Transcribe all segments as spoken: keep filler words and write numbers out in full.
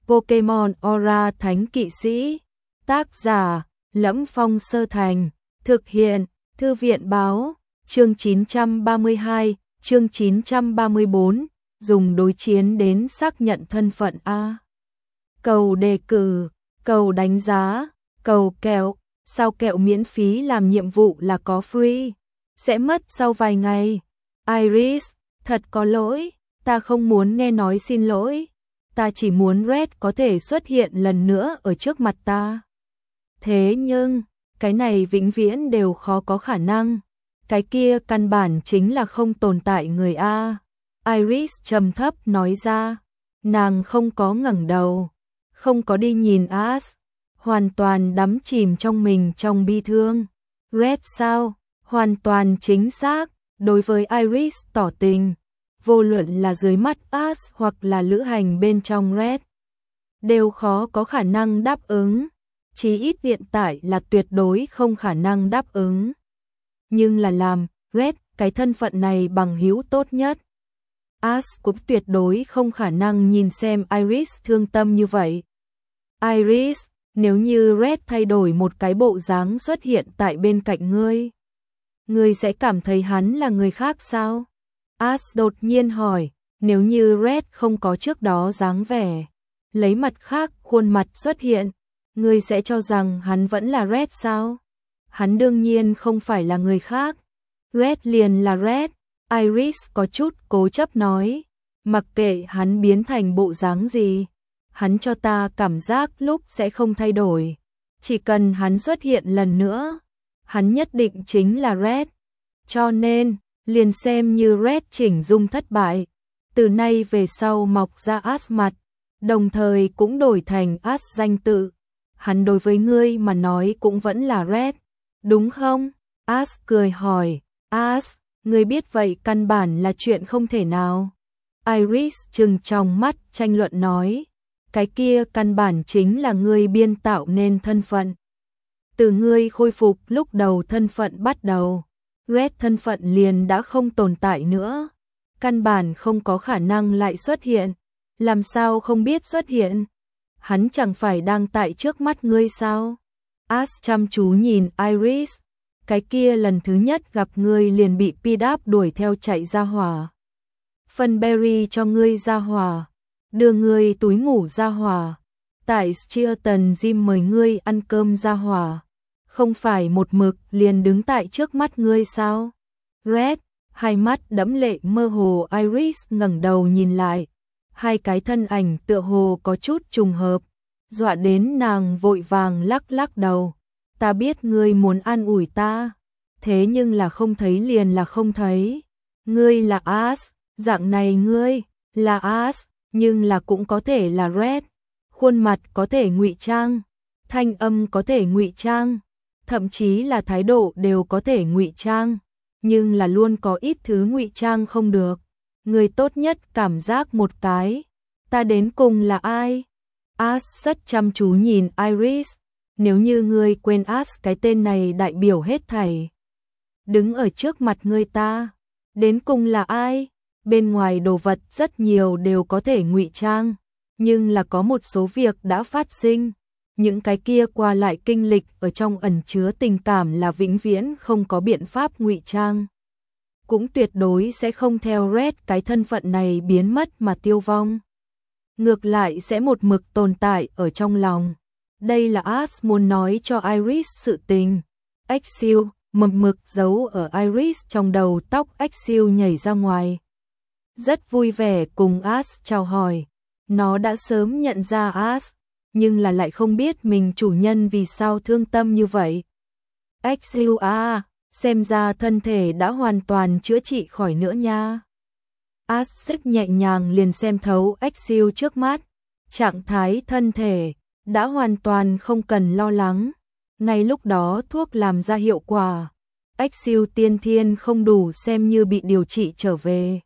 Pokemon Aura Thánh Kỵ Sĩ. Tác giả: Lẫm Phong Sơ Thành. Thực hiện: Thư viện báo. Chương chín trăm ba mươi hai, chương chín trăm ba mươi bốn, dùng đối chiến đến xác nhận thân phận A. Cầu đề cử, cầu đánh giá, cầu kẹo, sao kẹo miễn phí làm nhiệm vụ là có free, sẽ mất sau vài ngày. Iris, thật có lỗi, ta không muốn nghe nói xin lỗi, ta chỉ muốn Red có thể xuất hiện lần nữa ở trước mặt ta. Thế nhưng, cái này vĩnh viễn đều khó có khả năng. Cái kia căn bản chính là không tồn tại người A. Iris trầm thấp nói ra. Nàng không có ngẩng đầu, không có đi nhìn Ash, hoàn toàn đắm chìm trong mình trong bi thương. Red sao? Hoàn toàn chính xác, đối với Iris tỏ tình, vô luận là dưới mắt Ash hoặc là lữ hành bên trong Red, đều khó có khả năng đáp ứng, chí ít hiện tại là tuyệt đối không khả năng đáp ứng. Nhưng là làm Red cái thân phận này bằng hữu tốt nhất, Ash cũng tuyệt đối không khả năng nhìn xem Iris thương tâm như vậy. Iris, nếu như Red thay đổi một cái bộ dáng xuất hiện tại bên cạnh ngươi, ngươi sẽ cảm thấy hắn là người khác sao? Ash đột nhiên hỏi. Nếu như Red không có trước đó dáng vẻ, lấy mặt khác khuôn mặt xuất hiện, ngươi sẽ cho rằng hắn vẫn là Red sao? Hắn đương nhiên không phải là người khác. Red liền là Red. Iris có chút cố chấp nói. Mặc kệ hắn biến thành bộ dáng gì, hắn cho ta cảm giác lúc sẽ không thay đổi. Chỉ cần hắn xuất hiện lần nữa, hắn nhất định chính là Red. Cho nên, liền xem như Red chỉnh dung thất bại, từ nay về sau mọc ra Ash mặt, đồng thời cũng đổi thành Ash danh tự. Hắn đối với ngươi mà nói cũng vẫn là Red, đúng không? Ash cười hỏi. Ash, ngươi biết vậy căn bản là chuyện không thể nào. Iris trừng trong mắt tranh luận nói. Cái kia căn bản chính là ngươi biên tạo nên thân phận. Từ ngươi khôi phục lúc đầu thân phận bắt đầu, Red thân phận liền đã không tồn tại nữa. Căn bản không có khả năng lại xuất hiện. Làm sao không biết xuất hiện? Hắn chẳng phải đang tại trước mắt ngươi sao? Ash chăm chú nhìn Iris. Cái kia lần thứ nhất gặp ngươi liền bị Pidap đuổi theo chạy ra hỏa. Phân berry cho ngươi ra hỏa. Đưa ngươi túi ngủ ra hỏa. Tại Stilton Gym mời ngươi ăn cơm ra hỏa. Không phải một mực liền đứng tại trước mắt ngươi sao? Red, hai mắt đẫm lệ mơ hồ. Iris ngẩng đầu nhìn lại. Hai cái thân ảnh tựa hồ có chút trùng hợp, dọa đến nàng vội vàng lắc lắc đầu. Ta biết ngươi muốn an ủi ta, thế nhưng là không thấy liền là không thấy. Ngươi là Ash, dạng này ngươi là Ash, nhưng là cũng có thể là Red. Khuôn mặt có thể ngụy trang, thanh âm có thể ngụy trang, thậm chí là thái độ đều có thể ngụy trang, nhưng là luôn có ít thứ ngụy trang không được. Người tốt nhất cảm giác một cái, ta đến cùng là ai? Ash rất chăm chú nhìn Iris. Nếu như ngươi quên Ash cái tên này đại biểu hết thảy, đứng ở trước mặt ngươi ta, đến cùng là ai? Bên ngoài đồ vật rất nhiều đều có thể ngụy trang, nhưng là có một số việc đã phát sinh, những cái kia qua lại kinh lịch ở trong ẩn chứa tình cảm là vĩnh viễn không có biện pháp ngụy trang. Cũng tuyệt đối sẽ không theo Red cái thân phận này biến mất mà tiêu vong. Ngược lại sẽ một mực tồn tại ở trong lòng. Đây là Ash muốn nói cho Iris sự tình. Axel, mầm mực giấu ở Iris trong đầu tóc Axel nhảy ra ngoài. Rất vui vẻ cùng Ash chào hỏi. Nó đã sớm nhận ra Ash, nhưng là lại không biết mình chủ nhân vì sao thương tâm như vậy. Axel à, xem ra thân thể đã hoàn toàn chữa trị khỏi nữa nha. Ash rất nhẹ nhàng liền xem thấu Axel trước mắt. Trạng thái thân thể đã hoàn toàn không cần lo lắng. Ngay lúc đó thuốc làm ra hiệu quả. Axel tiên thiên không đủ xem như bị điều trị trở về.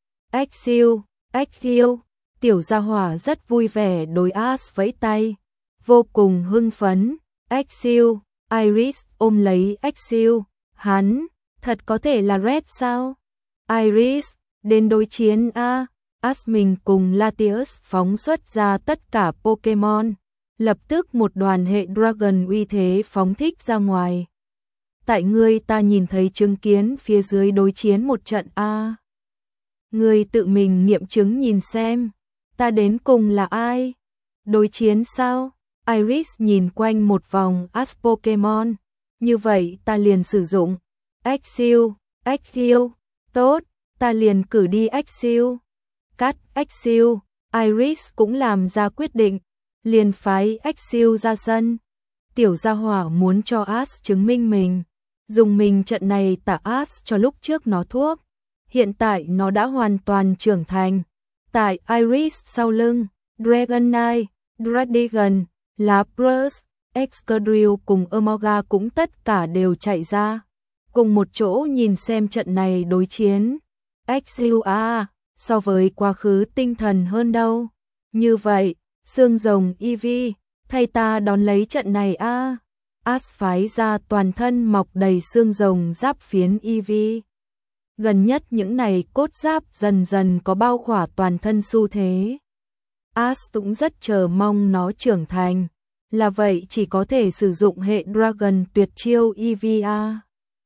Axel, Axel, tiểu gia hỏa rất vui vẻ đối Ash vẫy tay. Vô cùng hưng phấn. Axel, Iris ôm lấy Axel. Hắn, thật có thể là Red sao? Iris, đến đối chiến a. Asmin cùng Latios phóng xuất ra tất cả Pokémon. Lập tức một đoàn hệ Dragon uy thế phóng thích ra ngoài. Tại ngươi ta nhìn thấy chứng kiến phía dưới đối chiến một trận A. Ngươi tự mình nghiệm chứng nhìn xem. Ta đến cùng là ai? Đối chiến sao? Iris nhìn quanh một vòng As Pokémon. Như vậy ta liền sử dụng. Axew, Axew. Tốt, ta liền cử đi Axew. Cắt Axew. Iris cũng làm ra quyết định. Liền phái Axew ra sân. Tiểu gia hỏa muốn cho As chứng minh mình. Dùng mình trận này tả As cho lúc trước nó thuốc. Hiện tại nó đã hoàn toàn trưởng thành. Tại Iris sau lưng, Dragonite, Dradigan, Lapras, Excadrill cùng Emolga cũng tất cả đều chạy ra. Cùng một chỗ nhìn xem trận này đối chiến. Axew a, so với quá khứ tinh thần hơn đâu. Như vậy, xương rồng Eevee, thay ta đón lấy trận này a. As phái ra toàn thân mọc đầy xương rồng giáp phiến Eevee. Gần nhất những này cốt giáp dần dần có bao khỏa toàn thân xu thế. As cũng rất chờ mong nó trưởng thành. Là vậy chỉ có thể sử dụng hệ Dragon tuyệt chiêu Eevee a.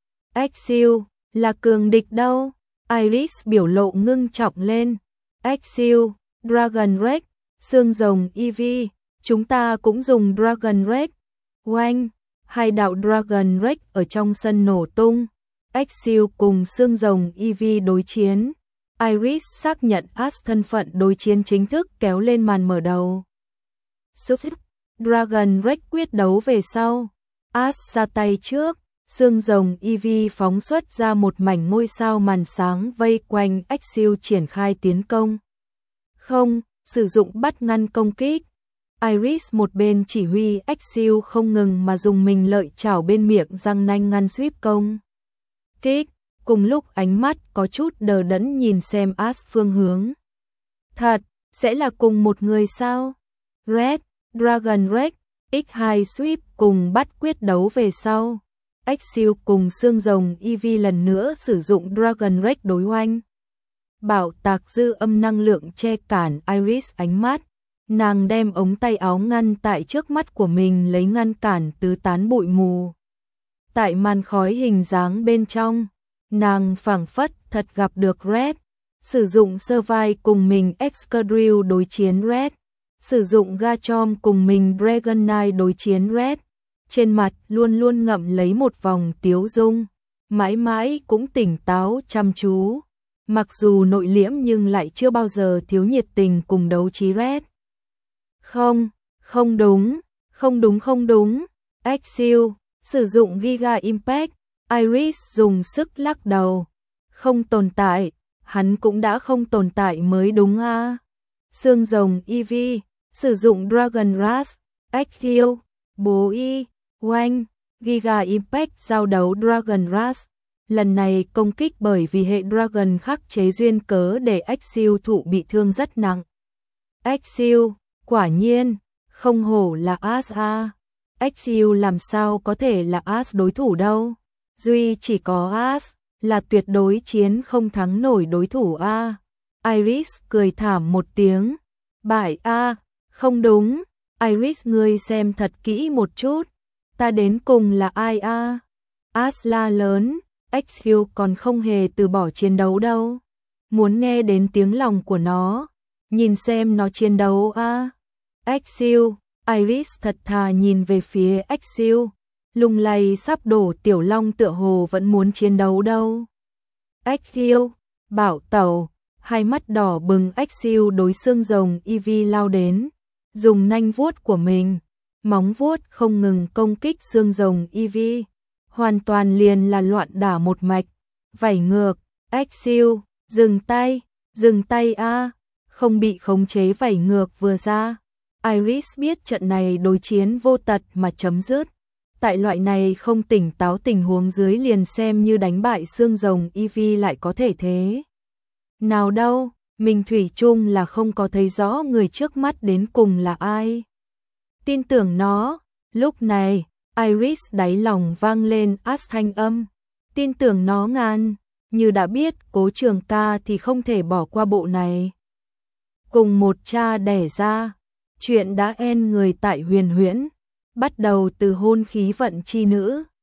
Axew, là cường địch đâu? Iris biểu lộ ngưng trọng lên. Axew, Dragon Rex, xương rồng Eevee, chúng ta cũng dùng Dragon Rex. Oanh, hai đạo Dragon Rex ở trong sân nổ tung. Axew cùng xương rồng Eevee đối chiến. Iris xác nhận As thân phận đối chiến chính thức kéo lên màn mở đầu. Super Dragon Rex quyết đấu về sau. As ra tay trước, xương rồng Eevee phóng xuất ra một mảnh ngôi sao màn sáng vây quanh Axew triển khai tiến công. Không, sử dụng bắt ngăn công kích. Iris một bên chỉ huy Axew không ngừng mà dùng mình lợi chảo bên miệng răng nanh ngăn sweep công kích. Cùng lúc ánh mắt có chút đờ đẫn nhìn xem As phương hướng. Thật, sẽ là cùng một người sao? Red, Dragon Rex, ích hai sweep cùng bắt quyết đấu về sau. Axew cùng xương rồng Eevee lần nữa sử dụng Dragon Rex đối oanh. Bảo tạc dư âm năng lượng che cản Iris ánh mắt. Nàng đem ống tay áo ngăn tại trước mắt của mình lấy ngăn cản tứ tán bụi mù. Tại màn khói hình dáng bên trong, nàng phảng phất thật gặp được Red. Sử dụng Service cùng mình Excadrill đối chiến Red. Sử dụng Garchomp cùng mình Dragonite đối chiến Red. Trên mặt luôn luôn ngậm lấy một vòng tiếu dung. Mãi mãi cũng tỉnh táo chăm chú. Mặc dù nội liễm nhưng lại chưa bao giờ thiếu nhiệt tình cùng đấu trí Red. Không, không đúng, không đúng không đúng. Axew, sử dụng Giga Impact. Iris dùng sức lắc đầu. Không tồn tại, hắn cũng đã không tồn tại mới đúng a. Xương rồng Eevee, sử dụng Dragon Rush. Axew, bố y, oanh, Giga Impact giao đấu Dragon Rush. Lần này công kích bởi vì hệ Dragon khắc chế duyên cớ để Axew thụ bị thương rất nặng. Axew, quả nhiên, không hổ là As a. Axew làm sao có thể là As đối thủ đâu. Duy chỉ có As là tuyệt đối chiến không thắng nổi đối thủ a. Iris cười thảm một tiếng. Bại a, không đúng. Iris ngươi xem thật kỹ một chút. Ta đến cùng là ai a? As la lớn. Axew còn không hề từ bỏ chiến đấu đâu. Muốn nghe đến tiếng lòng của nó. Nhìn xem nó chiến đấu a. Axew, Iris thật thà nhìn về phía Axew. Lung lay sắp đổ tiểu long tựa hồ vẫn muốn chiến đấu đâu. Axew, bảo tẩu, hai mắt đỏ bừng Axew đối xương rồng Eevee lao đến. Dùng nanh vuốt của mình, móng vuốt không ngừng công kích xương rồng Eevee. Hoàn toàn liền là loạn đả một mạch. Vảy ngược, Axew, dừng tay, dừng tay a. Không bị khống chế vảy ngược vừa ra. Iris biết trận này đối chiến vô tật mà chấm dứt. Tại loại này không tỉnh táo tình huống dưới liền xem như đánh bại xương rồng Eevee lại có thể thế. Nào đâu, mình thủy chung là không có thấy rõ người trước mắt đến cùng là ai. Tin tưởng nó, lúc này, Iris đáy lòng vang lên As thanh âm. Tin tưởng nó ngàn, như đã biết Cố Trường Ca thì không thể bỏ qua bộ này. cùng một cha đẻ ra. Chuyện đã en người tại Huyền Huyễn, bắt đầu từ hôn khí vận chi nữ,